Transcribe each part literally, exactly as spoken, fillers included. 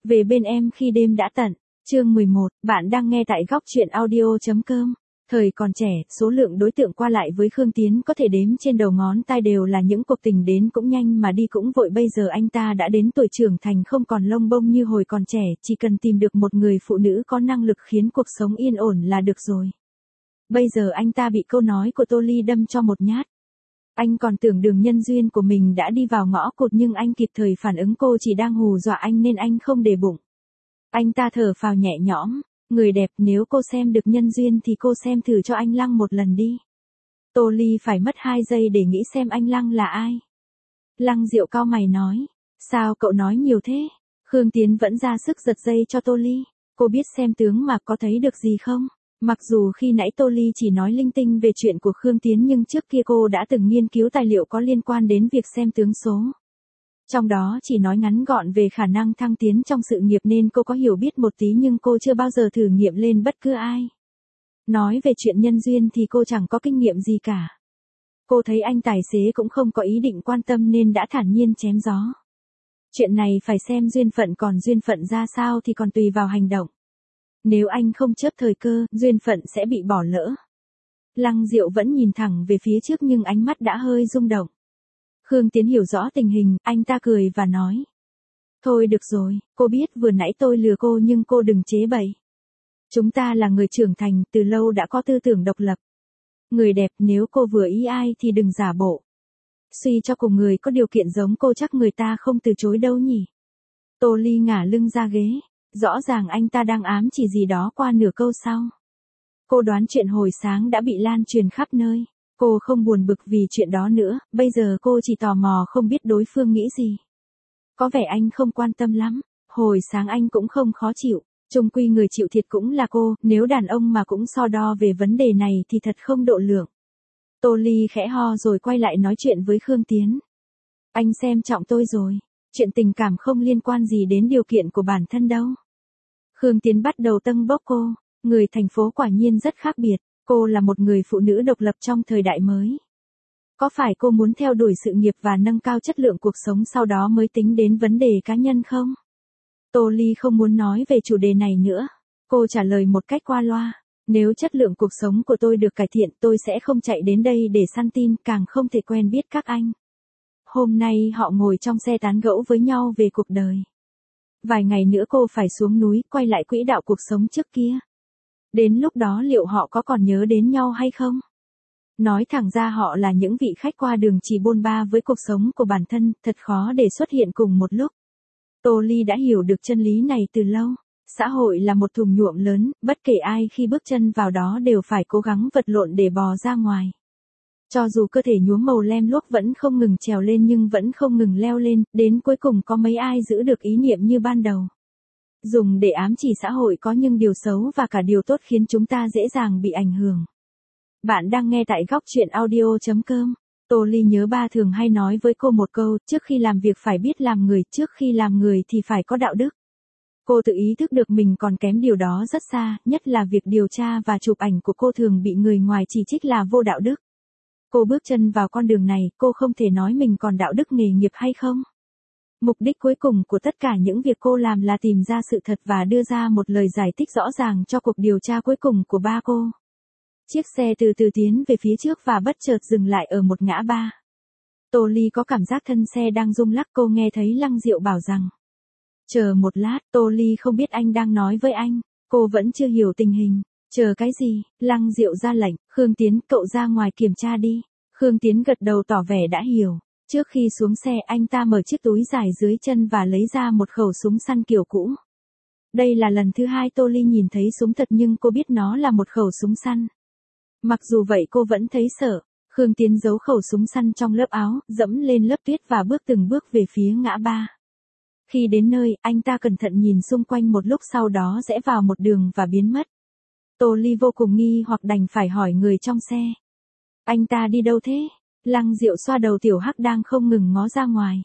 Về bên em khi đêm đã tận. Chương mười một, bạn đang nghe tại góc truyện audio.com. Thời còn trẻ, số lượng đối tượng qua lại với Khương Tiến có thể đếm trên đầu ngón tay, đều là những cuộc tình đến cũng nhanh mà đi cũng vội. Bây giờ anh ta đã đến tuổi trưởng thành, không còn lông bông như hồi còn trẻ, chỉ cần tìm được một người phụ nữ có năng lực khiến cuộc sống yên ổn là được rồi. Bây giờ anh ta bị câu nói của Tô Ly đâm cho một nhát. Anh còn tưởng đường nhân duyên của mình đã đi vào ngõ cụt, nhưng anh kịp thời phản ứng cô chỉ đang hù dọa anh nên anh không để bụng. Anh ta thở phào nhẹ nhõm, người đẹp, nếu cô xem được nhân duyên thì cô xem thử cho anh Lăng một lần đi. Tô Ly phải mất hai giây để nghĩ xem anh Lăng là ai. Lăng Diệu cau mày nói, sao cậu nói nhiều thế? Khương Tiến vẫn ra sức giật dây cho Tô Ly, cô biết xem tướng mà, có thấy được gì không? Mặc dù khi nãy Tô Ly chỉ nói linh tinh về chuyện của Khương Tiến, nhưng trước kia cô đã từng nghiên cứu tài liệu có liên quan đến việc xem tướng số. Trong đó chỉ nói ngắn gọn về khả năng thăng tiến trong sự nghiệp nên cô có hiểu biết một tí, nhưng cô chưa bao giờ thử nghiệm lên bất cứ ai. Nói về chuyện nhân duyên thì cô chẳng có kinh nghiệm gì cả. Cô thấy anh tài xế cũng không có ý định quan tâm nên đã thản nhiên chém gió. Chuyện này phải xem duyên phận, còn duyên phận ra sao thì còn tùy vào hành động. Nếu anh không chớp thời cơ, duyên phận sẽ bị bỏ lỡ. Lăng Diệu vẫn nhìn thẳng về phía trước nhưng ánh mắt đã hơi rung động. Khương Tiến hiểu rõ tình hình, anh ta cười và nói. Thôi được rồi, cô biết vừa nãy tôi lừa cô nhưng cô đừng chế bậy. Chúng ta là người trưởng thành, từ lâu đã có tư tưởng độc lập. Người đẹp, nếu cô vừa ý ai thì đừng giả bộ. Suy cho cùng người có điều kiện giống cô chắc người ta không từ chối đâu nhỉ. Tô Ly ngả lưng ra ghế. Rõ ràng anh ta đang ám chỉ gì đó qua nửa câu sau. Cô đoán chuyện hồi sáng đã bị lan truyền khắp nơi. Cô không buồn bực vì chuyện đó nữa, bây giờ cô chỉ tò mò không biết đối phương nghĩ gì. Có vẻ anh không quan tâm lắm, hồi sáng anh cũng không khó chịu, chung quy người chịu thiệt cũng là cô, nếu đàn ông mà cũng so đo về vấn đề này thì thật không độ lượng. Tô Ly khẽ ho rồi quay lại nói chuyện với Khương Tiến. Anh xem trọng tôi rồi, chuyện tình cảm không liên quan gì đến điều kiện của bản thân đâu. Khương Tiến bắt đầu tâng bốc cô, người thành phố quả nhiên rất khác biệt, cô là một người phụ nữ độc lập trong thời đại mới. Có phải cô muốn theo đuổi sự nghiệp và nâng cao chất lượng cuộc sống sau đó mới tính đến vấn đề cá nhân không? Tô Ly không muốn nói về chủ đề này nữa. Cô trả lời một cách qua loa. Nếu chất lượng cuộc sống của tôi được cải thiện, tôi sẽ không chạy đến đây để săn tin, càng không thể quen biết các anh. Hôm nay họ ngồi trong xe tán gẫu với nhau về cuộc đời. Vài ngày nữa cô phải xuống núi, quay lại quỹ đạo cuộc sống trước kia. Đến lúc đó liệu họ có còn nhớ đến nhau hay không? Nói thẳng ra họ là những vị khách qua đường chỉ bôn ba với cuộc sống của bản thân, thật khó để xuất hiện cùng một lúc. Tô Ly đã hiểu được chân lý này từ lâu. Xã hội là một thùng nhuộm lớn, bất kể ai khi bước chân vào đó đều phải cố gắng vật lộn để bò ra ngoài. Cho dù cơ thể nhuốm màu lem luốc vẫn không ngừng trèo lên nhưng vẫn không ngừng leo lên, đến cuối cùng có mấy ai giữ được ý niệm như ban đầu. Dùng để ám chỉ xã hội có những điều xấu và cả điều tốt khiến chúng ta dễ dàng bị ảnh hưởng. Bạn đang nghe tại góc truyện audio.com. Tô Ly nhớ ba thường hay nói với cô một câu, trước khi làm việc phải biết làm người, trước khi làm người thì phải có đạo đức. Cô tự ý thức được mình còn kém điều đó rất xa, nhất là việc điều tra và chụp ảnh của cô thường bị người ngoài chỉ trích là vô đạo đức. Cô bước chân vào con đường này, cô không thể nói mình còn đạo đức nghề nghiệp hay không. Mục đích cuối cùng của tất cả những việc cô làm là tìm ra sự thật và đưa ra một lời giải thích rõ ràng cho cuộc điều tra cuối cùng của ba cô. Chiếc xe từ từ tiến về phía trước và bất chợt dừng lại ở một ngã ba. Tô Ly có cảm giác thân xe đang rung lắc, cô nghe thấy Lăng Diệu bảo rằng. Chờ một lát, Tô Ly không biết anh đang nói với anh, cô vẫn chưa hiểu tình hình. Chờ cái gì? Lăng Diệu ra lệnh, Khương Tiến, cậu ra ngoài kiểm tra đi. Khương Tiến gật đầu tỏ vẻ đã hiểu. Trước khi xuống xe anh ta mở chiếc túi dài dưới chân và lấy ra một khẩu súng săn kiểu cũ. Đây là lần thứ hai Tô Ly nhìn thấy súng thật nhưng cô biết nó là một khẩu súng săn. Mặc dù vậy cô vẫn thấy sợ. Khương Tiến giấu khẩu súng săn trong lớp áo, dẫm lên lớp tuyết và bước từng bước về phía ngã ba. Khi đến nơi, anh ta cẩn thận nhìn xung quanh một lúc, sau đó rẽ vào một đường và biến mất. Tô Ly vô cùng nghi hoặc đành phải hỏi người trong xe. Anh ta đi đâu thế? Lăng Diệu xoa đầu tiểu hắc đang không ngừng ngó ra ngoài.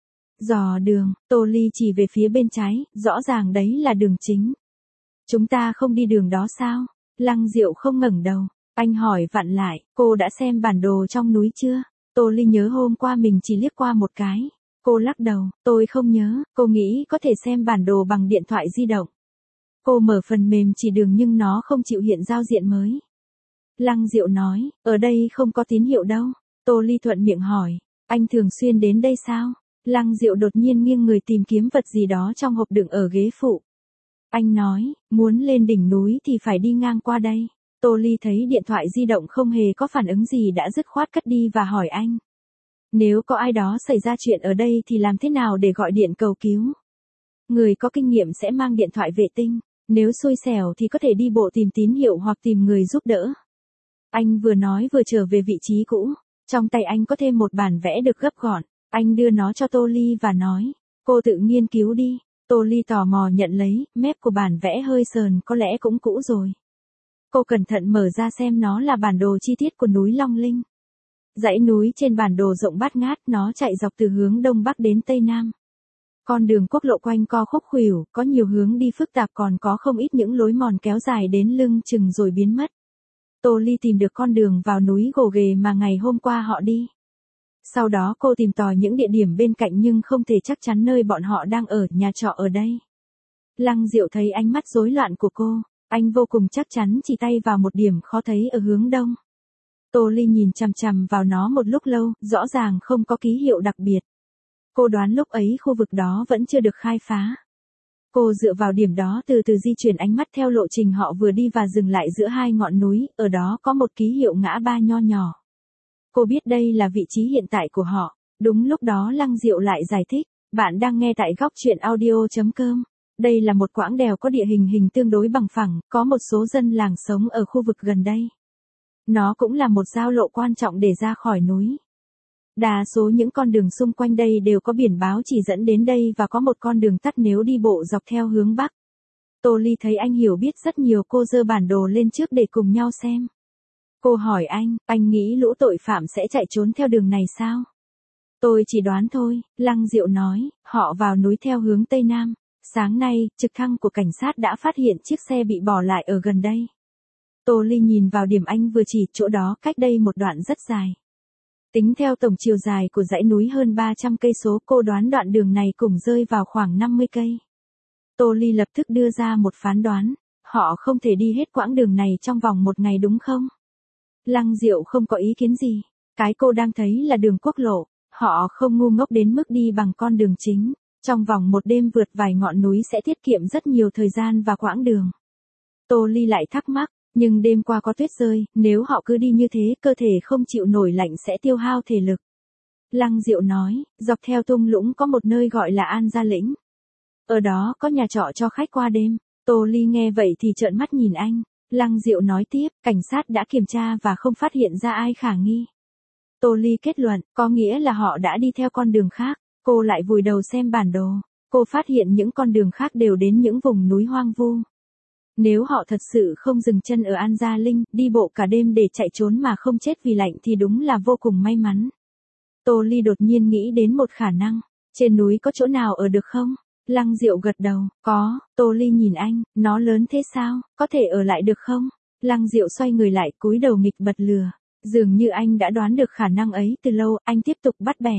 Dò đường, Tô Ly chỉ về phía bên trái, rõ ràng đấy là đường chính. Chúng ta không đi đường đó sao? Lăng Diệu không ngẩng đầu. Anh hỏi vặn lại, cô đã xem bản đồ trong núi chưa? Tô Ly nhớ hôm qua mình chỉ liếc qua một cái. Cô lắc đầu, tôi không nhớ, cô nghĩ có thể xem bản đồ bằng điện thoại di động. Cô mở phần mềm chỉ đường nhưng nó không chịu hiện giao diện mới. Lăng Diệu nói, ở đây không có tín hiệu đâu. Tô Ly thuận miệng hỏi, anh thường xuyên đến đây sao? Lăng Diệu đột nhiên nghiêng người tìm kiếm vật gì đó trong hộp đựng ở ghế phụ. Anh nói, muốn lên đỉnh núi thì phải đi ngang qua đây. Tô Ly thấy điện thoại di động không hề có phản ứng gì đã dứt khoát cất đi và hỏi anh. Nếu có ai đó xảy ra chuyện ở đây thì làm thế nào để gọi điện cầu cứu? Người có kinh nghiệm sẽ mang điện thoại vệ tinh, nếu xui xẻo thì có thể đi bộ tìm tín hiệu hoặc tìm người giúp đỡ. Anh vừa nói vừa trở về vị trí cũ, trong tay anh có thêm một bản vẽ được gấp gọn, anh đưa nó cho Tô Ly và nói, cô tự nghiên cứu đi. Tô Ly tò mò nhận lấy, mép của bản vẽ hơi sờn có lẽ cũng cũ rồi. Cô cẩn thận mở ra xem nó là bản đồ chi tiết của núi Long Linh. Dãy núi trên bản đồ rộng bát ngát, nó chạy dọc từ hướng đông bắc đến tây nam. Con đường quốc lộ quanh co khúc khuỷu, có nhiều hướng đi phức tạp còn có không ít những lối mòn kéo dài đến lưng chừng rồi biến mất. Tô Ly tìm được con đường vào núi gồ ghề mà ngày hôm qua họ đi. Sau đó cô tìm tòi những địa điểm bên cạnh nhưng không thể chắc chắn nơi bọn họ đang ở, nhà trọ ở đây. Lăng Diệu thấy ánh mắt rối loạn của cô, anh vô cùng chắc chắn chỉ tay vào một điểm khó thấy ở hướng đông. Tô Ly nhìn chằm chằm vào nó một lúc lâu, rõ ràng không có ký hiệu đặc biệt. Cô đoán lúc ấy khu vực đó vẫn chưa được khai phá. Cô dựa vào điểm đó từ từ di chuyển ánh mắt theo lộ trình họ vừa đi và dừng lại giữa hai ngọn núi, ở đó có một ký hiệu ngã ba nho nhỏ. Cô biết đây là vị trí hiện tại của họ. Đúng lúc đó Lăng Diệu lại giải thích, bạn đang nghe tại góc truyện audio.com. Đây là một quãng đèo có địa hình hình tương đối bằng phẳng, có một số dân làng sống ở khu vực gần đây. Nó cũng là một giao lộ quan trọng để ra khỏi núi. Đa số những con đường xung quanh đây đều có biển báo chỉ dẫn đến đây và có một con đường tắt nếu đi bộ dọc theo hướng bắc. Tô Ly thấy anh hiểu biết rất nhiều, cô giơ bản đồ lên trước để cùng nhau xem. Cô hỏi anh, anh nghĩ lũ tội phạm sẽ chạy trốn theo đường này sao? Tôi chỉ đoán thôi, Lăng Diệu nói, họ vào núi theo hướng Tây Nam. Sáng nay, trực thăng của cảnh sát đã phát hiện chiếc xe bị bỏ lại ở gần đây. Tô Ly nhìn vào điểm anh vừa chỉ, chỗ đó cách đây một đoạn rất dài. Tính theo tổng chiều dài của dãy núi hơn ba trăm cây số, cô đoán đoạn đường này cùng rơi vào khoảng năm mươi cây. Tô Ly lập tức đưa ra một phán đoán, họ không thể đi hết quãng đường này trong vòng một ngày đúng không? Lăng Diệu không có ý kiến gì, cái cô đang thấy là đường quốc lộ, họ không ngu ngốc đến mức đi bằng con đường chính. Trong vòng một đêm vượt vài ngọn núi sẽ tiết kiệm rất nhiều thời gian và quãng đường. Tô Ly lại thắc mắc, nhưng đêm qua có tuyết rơi, nếu họ cứ đi như thế cơ thể không chịu nổi lạnh sẽ tiêu hao thể lực. Lăng Diệu nói, dọc theo thung lũng có một nơi gọi là An Gia Lĩnh. Ở đó có nhà trọ cho khách qua đêm. Tô Ly nghe vậy thì trợn mắt nhìn anh. Lăng Diệu nói tiếp, cảnh sát đã kiểm tra và không phát hiện ra ai khả nghi. Tô Ly kết luận, có nghĩa là họ đã đi theo con đường khác. Cô lại vùi đầu xem bản đồ. Cô phát hiện những con đường khác đều đến những vùng núi hoang vu. Nếu họ thật sự không dừng chân ở An Gia Linh, đi bộ cả đêm để chạy trốn mà không chết vì lạnh thì đúng là vô cùng may mắn. Tô Ly đột nhiên nghĩ đến một khả năng. Trên núi có chỗ nào ở được không? Lăng Diệu gật đầu, có. Tô Ly nhìn anh, nó lớn thế sao, có thể ở lại được không? Lăng Diệu xoay người lại, cúi đầu nghịch bật lừa. Dường như anh đã đoán được khả năng ấy từ lâu, anh tiếp tục bắt bẻ.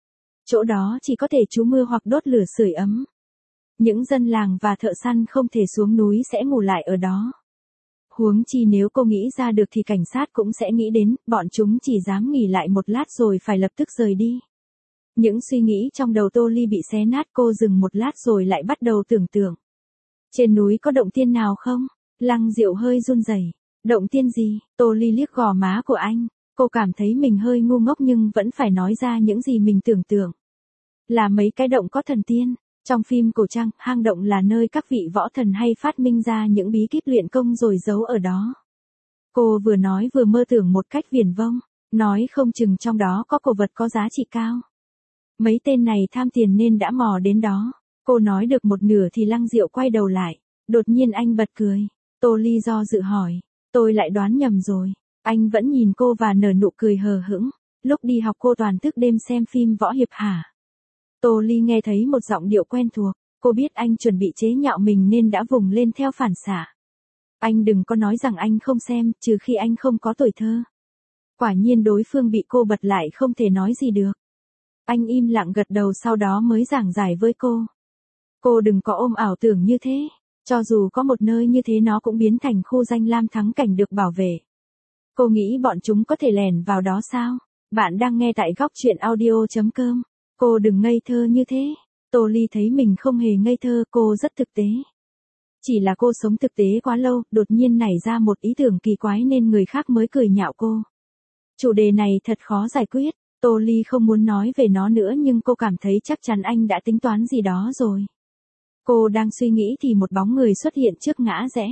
Chỗ đó chỉ có thể trú mưa hoặc đốt lửa sưởi ấm. Những dân làng và thợ săn không thể xuống núi sẽ ngủ lại ở đó. Huống chi nếu cô nghĩ ra được thì cảnh sát cũng sẽ nghĩ đến, bọn chúng chỉ dám nghỉ lại một lát rồi phải lập tức rời đi. Những suy nghĩ trong đầu Tô Ly bị xé nát, cô dừng một lát rồi lại bắt đầu tưởng tượng. Trên núi có động tiên nào không? Lăng Diệu hơi run rẩy. Động tiên gì? Tô Ly liếc gò má của anh. Cô cảm thấy mình hơi ngu ngốc nhưng vẫn phải nói ra những gì mình tưởng tượng. Là mấy cái động có thần tiên. Trong phim cổ trang, hang động là nơi các vị võ thần hay phát minh ra những bí kíp luyện công rồi giấu ở đó. Cô vừa nói vừa mơ tưởng một cách viển vông, nói không chừng trong đó có cổ vật có giá trị cao. Mấy tên này tham tiền nên đã mò đến đó. Cô nói được một nửa thì Lăng Diệu quay đầu lại, đột nhiên anh bật cười. Tô Ly do dự hỏi, tôi lại đoán nhầm rồi. Anh vẫn nhìn cô và nở nụ cười hờ hững. Lúc đi học cô toàn thức đêm xem phim võ hiệp hả? Tô Ly nghe thấy một giọng điệu quen thuộc, cô biết anh chuẩn bị chế nhạo mình nên đã vùng lên theo phản xạ. Anh đừng có nói rằng anh không xem, trừ khi anh không có tuổi thơ. Quả nhiên đối phương bị cô bật lại không thể nói gì được. Anh im lặng gật đầu sau đó mới giảng giải với cô. Cô đừng có ôm ảo tưởng như thế. Cho dù có một nơi như thế nó cũng biến thành khu danh lam thắng cảnh được bảo vệ. Cô nghĩ bọn chúng có thể lẻn vào đó sao? Bạn đang nghe tại góc chuyện audio chấm com. Cô đừng ngây thơ như thế. Tô Ly thấy mình không hề ngây thơ, cô rất thực tế. Chỉ là cô sống thực tế quá lâu, đột nhiên nảy ra một ý tưởng kỳ quái nên người khác mới cười nhạo cô. Chủ đề này thật khó giải quyết, Tô Ly không muốn nói về nó nữa nhưng cô cảm thấy chắc chắn anh đã tính toán gì đó rồi. Cô đang suy nghĩ thì một bóng người xuất hiện trước ngã rẽ.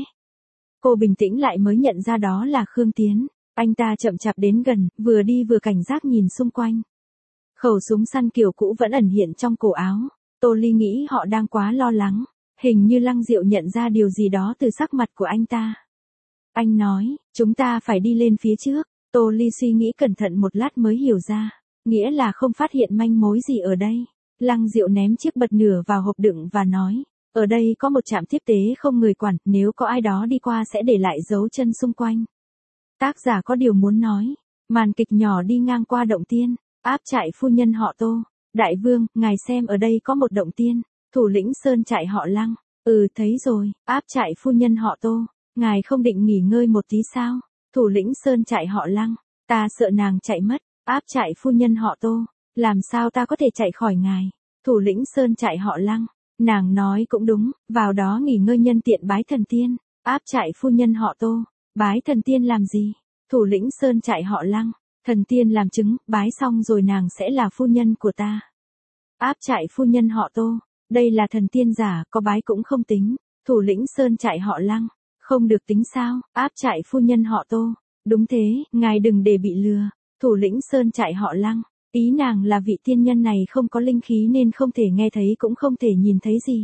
Cô bình tĩnh lại mới nhận ra đó là Khương Tiến. Anh ta chậm chạp đến gần, vừa đi vừa cảnh giác nhìn xung quanh. Khẩu súng săn kiểu cũ vẫn ẩn hiện trong cổ áo. Tô Ly nghĩ họ đang quá lo lắng. Hình như Lăng Diệu nhận ra điều gì đó từ sắc mặt của anh ta. Anh nói, chúng ta phải đi lên phía trước. Tô Ly suy nghĩ cẩn thận một lát mới hiểu ra. Nghĩa là không phát hiện manh mối gì ở đây. Lăng Diệu ném chiếc bật lửa vào hộp đựng và nói, ở đây có một trạm tiếp tế không người quản, nếu có ai đó đi qua sẽ để lại dấu chân xung quanh. Tác giả có điều muốn nói. Màn kịch nhỏ đi ngang qua động tiên, áp trại phu nhân họ Tô. Đại vương, ngài xem ở đây có một động tiên. Thủ lĩnh sơn trại họ Lăng. Ừ thấy rồi, áp trại phu nhân họ Tô. Ngài không định nghỉ ngơi một tí sao? Thủ lĩnh sơn trại họ Lăng. Ta sợ nàng chạy mất. Áp trại phu nhân họ Tô. Làm sao ta có thể chạy khỏi ngài? Thủ lĩnh sơn trại họ Lăng. Nàng nói cũng đúng, vào đó nghỉ ngơi nhân tiện bái thần tiên. Áp trại phu nhân họ Tô. Bái thần tiên làm gì? Thủ lĩnh sơn trại họ Lăng. Thần tiên làm chứng, bái xong rồi nàng sẽ là phu nhân của ta. Áp trại phu nhân họ Tô. Đây là thần tiên giả, có bái cũng không tính. Thủ lĩnh sơn trại họ Lăng. Không được tính sao? Áp trại phu nhân họ Tô. Đúng thế, ngài đừng để bị lừa. Thủ lĩnh sơn trại họ Lăng. Ý nàng là vị tiên nhân này không có linh khí nên không thể nghe thấy cũng không thể nhìn thấy gì.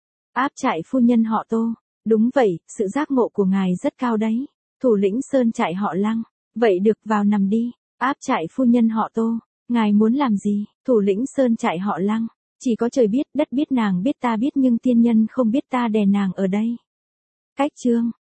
Áp trại phu nhân họ Tô. Đúng vậy, sự giác ngộ của ngài rất cao đấy. Thủ lĩnh sơn trại họ Lăng. Vậy được, vào nằm đi. Áp trại phu nhân họ Tô. Ngài muốn làm gì? Thủ lĩnh sơn trại họ Lăng. Chỉ có trời biết, đất biết, nàng biết, ta biết, nhưng tiên nhân không biết, ta đè nàng ở đây. Cách chương